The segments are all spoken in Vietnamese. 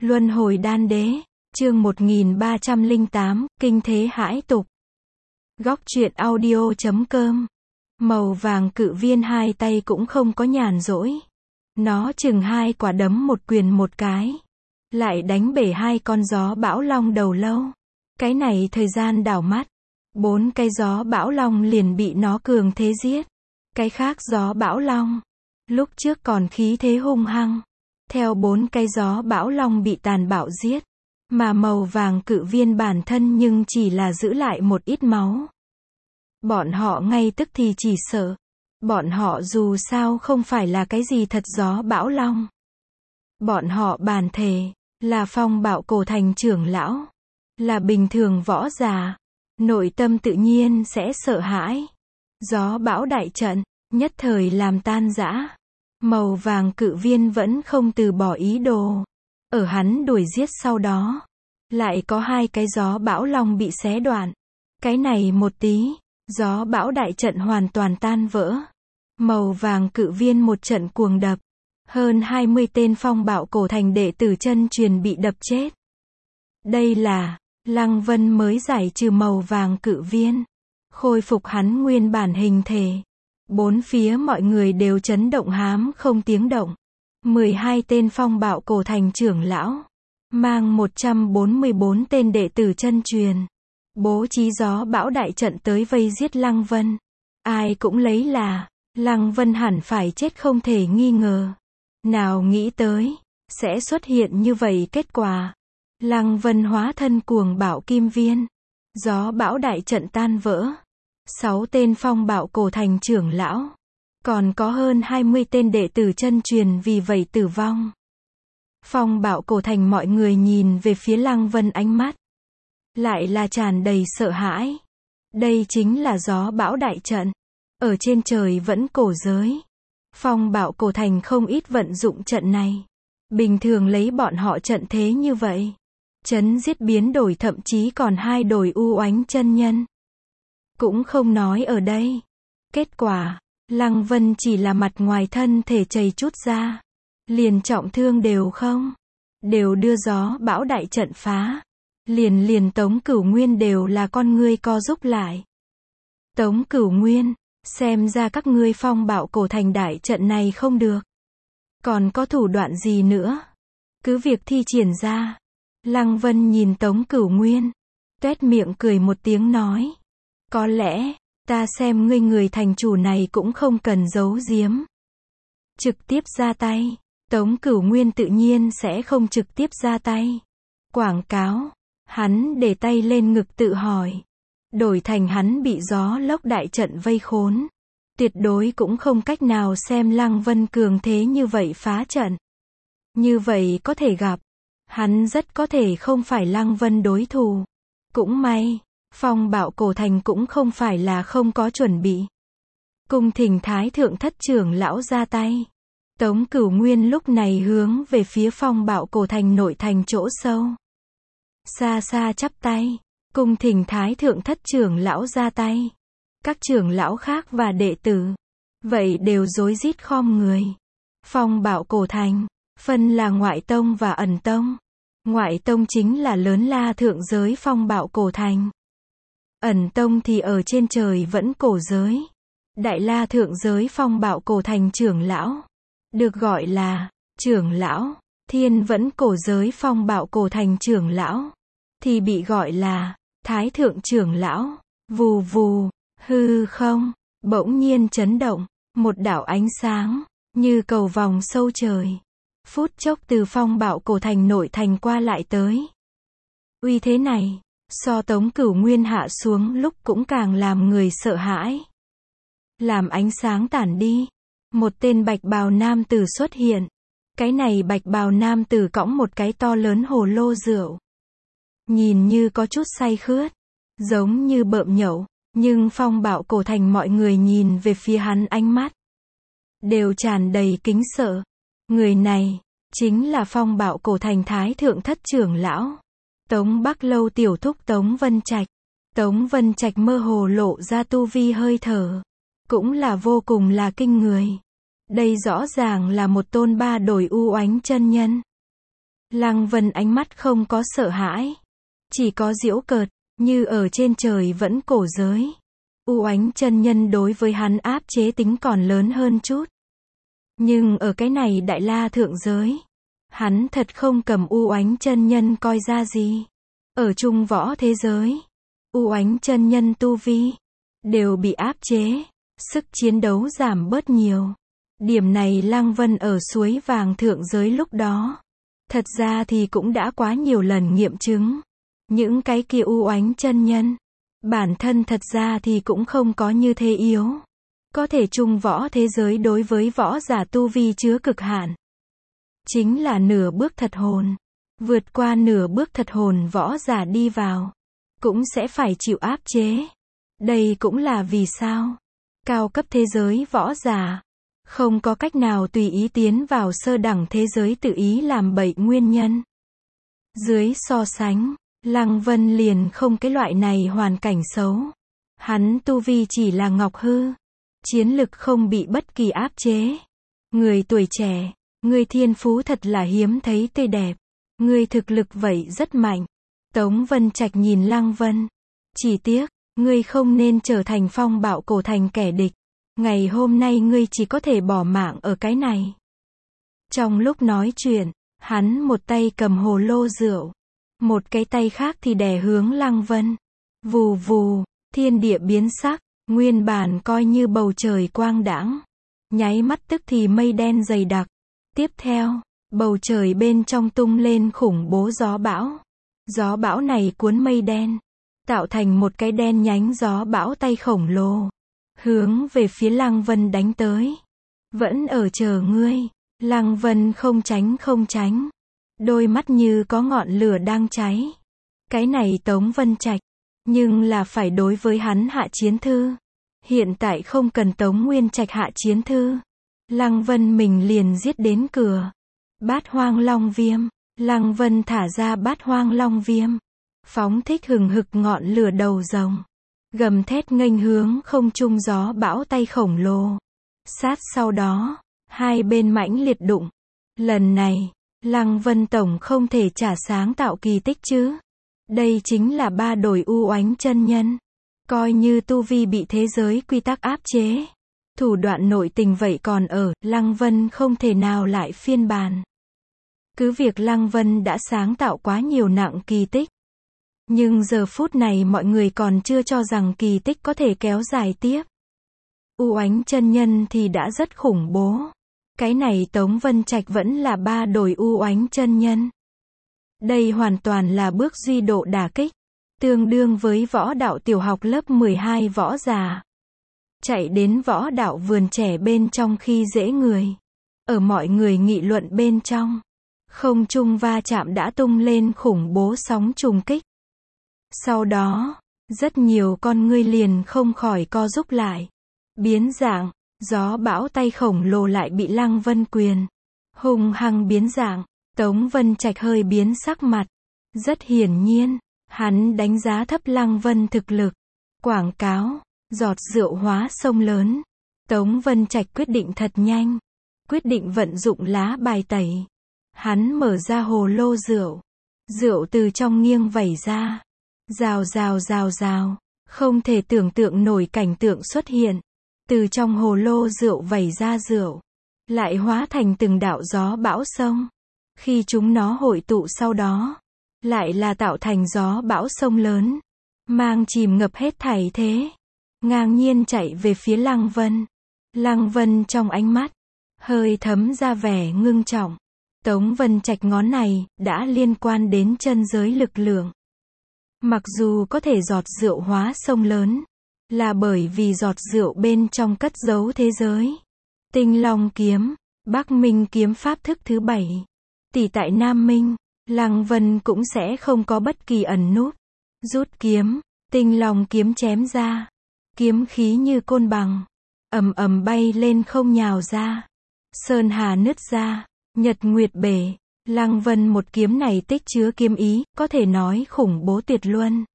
Luân hồi đan đế, chương 1308, kinh thế hãi tục. Góc truyện audio.com. Màu vàng cự viên hai tay cũng không có nhàn rỗi. Nó chừng hai quả đấm một quyền một cái. Lại đánh bể hai con gió bão long đầu lâu. Cái này thời gian đảo mắt. 4 cái gió bão long liền bị nó cường thế giết. Cái khác gió bão long, lúc trước còn khí thế hung hăng. Theo 4 cái gió bão long bị tàn bạo giết. Mà màu vàng cự viên bản thân nhưng chỉ là giữ lại một ít máu. Bọn họ ngay tức thì chỉ sợ. Bọn họ dù sao không phải là cái gì thật gió bão long. Bọn họ bản thể, là phong bạo cổ thành trưởng lão. Là bình thường võ giả. Nội tâm tự nhiên sẽ sợ hãi. Gió bão đại trận, nhất thời làm tan rã. Màu vàng cự viên vẫn không từ bỏ ý đồ. Ở hắn đuổi giết sau đó. Lại có hai cái gió bão long bị xé đoạn. Cái này một tí, gió bão đại trận hoàn toàn tan vỡ. Màu vàng cự viên một trận cuồng đập. Hơn 20 tên phong bạo cổ thành đệ tử chân truyền bị đập chết. Đây là Lăng Vân mới giải trừ màu vàng cự viên. Khôi phục hắn nguyên bản hình thể. Bốn phía mọi người đều chấn động hám không tiếng động. 12 tên phong bạo cổ thành trưởng lão. Mang 144 tên đệ tử chân truyền. Bố trí gió bão đại trận tới vây giết Lăng Vân. Ai cũng lấy là Lăng Vân hẳn phải chết không thể nghi ngờ. Nào nghĩ tới sẽ xuất hiện như vậy kết quả. Lăng Vân hóa thân cuồng bạo kim viên. Gió bão đại trận tan vỡ. 6 tên phong bạo cổ thành trưởng lão. Còn có hơn 20 tên đệ tử chân truyền vì vậy tử vong. Phong bạo cổ thành mọi người nhìn về phía Lăng Vân ánh mắt. Lại là tràn đầy sợ hãi. Đây chính là gió bão đại trận. Ở trên trời vẫn cổ giới. Phong bạo cổ thành không ít vận dụng trận này. Bình thường lấy bọn họ trận thế như vậy. Chấn giết biến đổi thậm chí còn hai đổi u oánh chân nhân. Cũng không nói ở đây. Kết quả, Lăng Vân chỉ là mặt ngoài thân thể chảy chút ra. Liền trọng thương đều không. Đều đưa gió bão đại trận phá. Liền Tống Cửu Nguyên đều là con ngươi co rúm lại. Tống Cửu Nguyên, xem ra các ngươi phong bạo cổ thành đại trận này không được. Còn có thủ đoạn gì nữa? Cứ việc thi triển ra. Lăng Vân nhìn Tống Cửu Nguyên. Tuét miệng cười một tiếng nói. Có lẽ, ta xem ngươi người thành chủ này cũng không cần giấu giếm. Trực tiếp ra tay. Tống Cửu Nguyên tự nhiên sẽ không trực tiếp ra tay. Quảng cáo. Hắn để tay lên ngực tự hỏi. Đổi thành hắn bị gió lốc đại trận vây khốn. Tuyệt đối cũng không cách nào xem Lăng Vân cường thế như vậy phá trận. Như vậy có thể gặp. Hắn rất có thể không phải Lăng Vân đối thủ. Cũng may, phong bạo cổ thành cũng không phải là không có chuẩn bị. Cung thỉnh Thái Thượng Thất trưởng lão ra tay. Tống Cửu Nguyên lúc này hướng về phía phong bạo cổ thành nội thành chỗ sâu. Xa xa chắp tay. Cung thỉnh Thái Thượng Thất trưởng lão ra tay. Các trưởng lão khác và đệ tử. Vậy đều rối rít khom người. Phong bạo cổ thành. Phân là ngoại tông và ẩn tông. Ngoại tông chính là lớn la thượng giới phong bạo cổ thành. Ẩn tông thì ở trên trời vẫn cổ giới. Đại la thượng giới phong bạo cổ thành trưởng lão. Được gọi là trưởng lão. Thiên vẫn cổ giới phong bạo cổ thành trưởng lão. Thì bị gọi là thái thượng trưởng lão. Vù vù, hư không, bỗng nhiên chấn động. Một đạo ánh sáng, như cầu vòng sâu trời. Phút chốc từ phong bạo cổ thành nội thành qua lại tới. Uy thế này, so Tống Cửu Nguyên hạ xuống lúc cũng càng làm người sợ hãi. Làm ánh sáng tản đi. Một tên bạch bào nam tử xuất hiện. Cái này bạch bào nam tử cõng một cái to lớn hồ lô rượu. Nhìn như có chút say khướt. Giống như bợm nhậu. Nhưng phong bạo cổ thành mọi người nhìn về phía hắn ánh mắt. Đều tràn đầy kính sợ. Người này, chính là phong bạo cổ thành Thái Thượng Thất trưởng lão. Tống Bắc Lâu tiểu thúc Tống Vân Trạch. Tống Vân Trạch mơ hồ lộ ra tu vi hơi thở. Cũng là vô cùng là kinh người. Đây rõ ràng là một tôn ba đổi u oánh chân nhân. Lăng Vân ánh mắt không có sợ hãi, chỉ có giễu cợt, như ở trên trời vẫn cổ giới. U Oánh chân nhân đối với hắn áp chế tính còn lớn hơn chút. Nhưng ở cái này Đại La thượng giới, hắn thật không cầm U Oánh chân nhân coi ra gì. Ở Trung Võ thế giới, U Oánh chân nhân tu vi đều bị áp chế, sức chiến đấu giảm bớt nhiều. Điểm này Lăng Vân ở Suối Vàng thượng giới lúc đó, thật ra thì cũng đã quá nhiều lần nghiệm chứng. Những cái kia U Oánh chân nhân, bản thân thật ra thì cũng không có như thế yếu. Có thể Trung Võ thế giới đối với võ giả tu vi chứa cực hạn, chính là nửa bước thật hồn. Vượt qua nửa bước thật hồn võ giả đi vào, cũng sẽ phải chịu áp chế. Đây cũng là vì sao cao cấp thế giới võ giả không có cách nào tùy ý tiến vào sơ đẳng thế giới tự ý làm bậy nguyên nhân. Dưới so sánh, Lăng Vân liền không cái loại này hoàn cảnh xấu. Hắn tu vi chỉ là ngọc hư, chiến lực không bị bất kỳ áp chế. Người tuổi trẻ, người thiên phú thật là hiếm thấy tươi đẹp. Người thực lực vậy rất mạnh. Tống Vân Trạch nhìn Lăng Vân. Chỉ tiếc, ngươi không nên trở thành Phong Bạo Cổ Thành kẻ địch. Ngày hôm nay ngươi chỉ có thể bỏ mạng ở cái này. Trong lúc nói chuyện, hắn một tay cầm hồ lô rượu, một cái tay khác thì đè hướng Lăng Vân. Vù vù, thiên địa biến sắc, nguyên bản coi như bầu trời quang đãng, nháy mắt tức thì mây đen dày đặc. Tiếp theo, bầu trời bên trong tung lên khủng bố gió bão. Gió bão này cuốn mây đen, tạo thành một cái đen nhánh gió bão tay khổng lồ, hướng về phía Lăng Vân đánh tới. Vẫn ở chờ ngươi. Lăng Vân không tránh, đôi mắt như có ngọn lửa đang cháy. Cái này Tống Vân Trạch, nhưng là phải đối với hắn hạ chiến thư. Hiện tại không cần Tống Nguyên Trạch hạ chiến thư, Lăng Vân mình liền giết đến cửa. Bát Hoang Long Viêm, Lăng Vân thả ra Bát Hoang Long Viêm, phóng thích hừng hực ngọn lửa đầu rồng, gầm thét nghênh hướng không trung gió bão tay khổng lồ. Sát sau đó, hai bên mãnh liệt đụng. Lần này, Lăng Vân tổng không thể trả sáng tạo kỳ tích chứ. Đây chính là ba đổi U Oánh chân nhân. Coi như tu vi bị thế giới quy tắc áp chế, thủ đoạn nội tình vậy còn ở, Lăng Vân không thể nào lại phiên bản. Cứ việc Lăng Vân đã sáng tạo quá nhiều nặng kỳ tích, nhưng giờ phút này mọi người còn chưa cho rằng kỳ tích có thể kéo dài tiếp. U Oánh chân nhân thì đã rất khủng bố. Cái này Tống Vân Trạch vẫn là ba đổi U Oánh chân nhân. Đây hoàn toàn là bước duy độ đả kích, tương đương với võ đạo tiểu học lớp 12 võ giả chạy đến võ đạo vườn trẻ bên trong khi dễ người. Ở mọi người nghị luận bên trong, không trung va chạm đã tung lên khủng bố sóng trùng kích. Sau đó, rất nhiều con ngươi liền không khỏi co rúm lại. Biến dạng, gió bão tay khổng lồ lại bị Lăng Vân quyền hung hăng biến dạng. Tống Vân Trạch hơi biến sắc mặt. Rất hiển nhiên, hắn đánh giá thấp Lăng Vân thực lực. Quảng cáo, giọt rượu hóa sông lớn. Tống Vân Trạch quyết định thật nhanh, quyết định vận dụng lá bài tẩy. Hắn mở ra hồ lô rượu, rượu từ trong nghiêng vẩy ra, rào rào rào rào, không thể tưởng tượng nổi cảnh tượng xuất hiện. Từ trong hồ lô rượu vẩy ra rượu, lại hóa thành từng đạo gió bão sông. Khi chúng nó hội tụ sau đó, lại là tạo thành gió bão sông lớn, mang chìm ngập hết thảy thế, ngang nhiên chạy về phía Lăng Vân. Lăng Vân trong ánh mắt hơi thấm ra vẻ ngưng trọng. Tống Vân Trạch ngón này đã liên quan đến chân giới lực lượng. Mặc dù có thể giọt rượu hóa sông lớn, là bởi vì giọt rượu bên trong cất giấu thế giới. Tinh Long kiếm, Bắc Minh kiếm pháp thức thứ 7. Tỷ tại Nam Minh, Lăng Vân cũng sẽ không có bất kỳ ẩn núp. Rút kiếm, Tinh Long kiếm chém ra, kiếm khí như côn bằng, ầm ầm bay lên không nhào ra. Sơn hà nứt ra, nhật nguyệt bể. Lăng Vân một kiếm này tích chứa kiếm ý, có thể nói khủng bố tuyệt luân.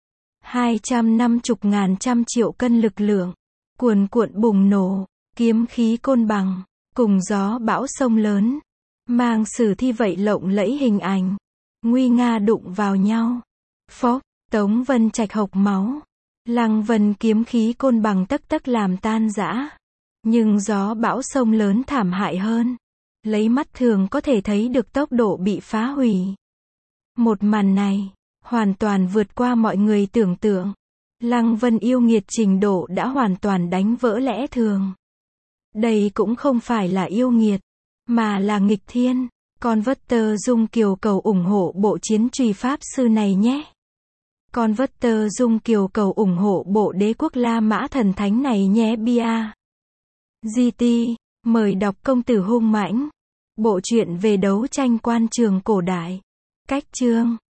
250 trăm triệu cân lực lượng, cuồn cuộn bùng nổ, kiếm khí côn bằng, cùng gió bão sông lớn, Mang sử thi vậy lộng lẫy hình ảnh. Nguy nga đụng vào nhau. Phốc, Tống Vân Trạch hộc máu. Lăng Vân kiếm khí côn bằng tấc tấc làm tan rã. Nhưng gió bão sông lớn thảm hại hơn. Lấy mắt thường có thể thấy được tốc độ bị phá hủy. Một màn này, hoàn toàn vượt qua mọi người tưởng tượng. Lăng Vân yêu nghiệt trình độ đã hoàn toàn đánh vỡ lẽ thường. Đây cũng không phải là yêu nghiệt, mà là nghịch thiên. Con vất tơ dung kiều cầu ủng hộ bộ chiến truy pháp sư này nhé. Con vất tơ dung kiều cầu ủng hộ bộ đế quốc La Mã thần thánh này nhé bia. GT, mời đọc Công tử hung mãnh. Bộ truyện về đấu tranh quan trường cổ đại. Cách chương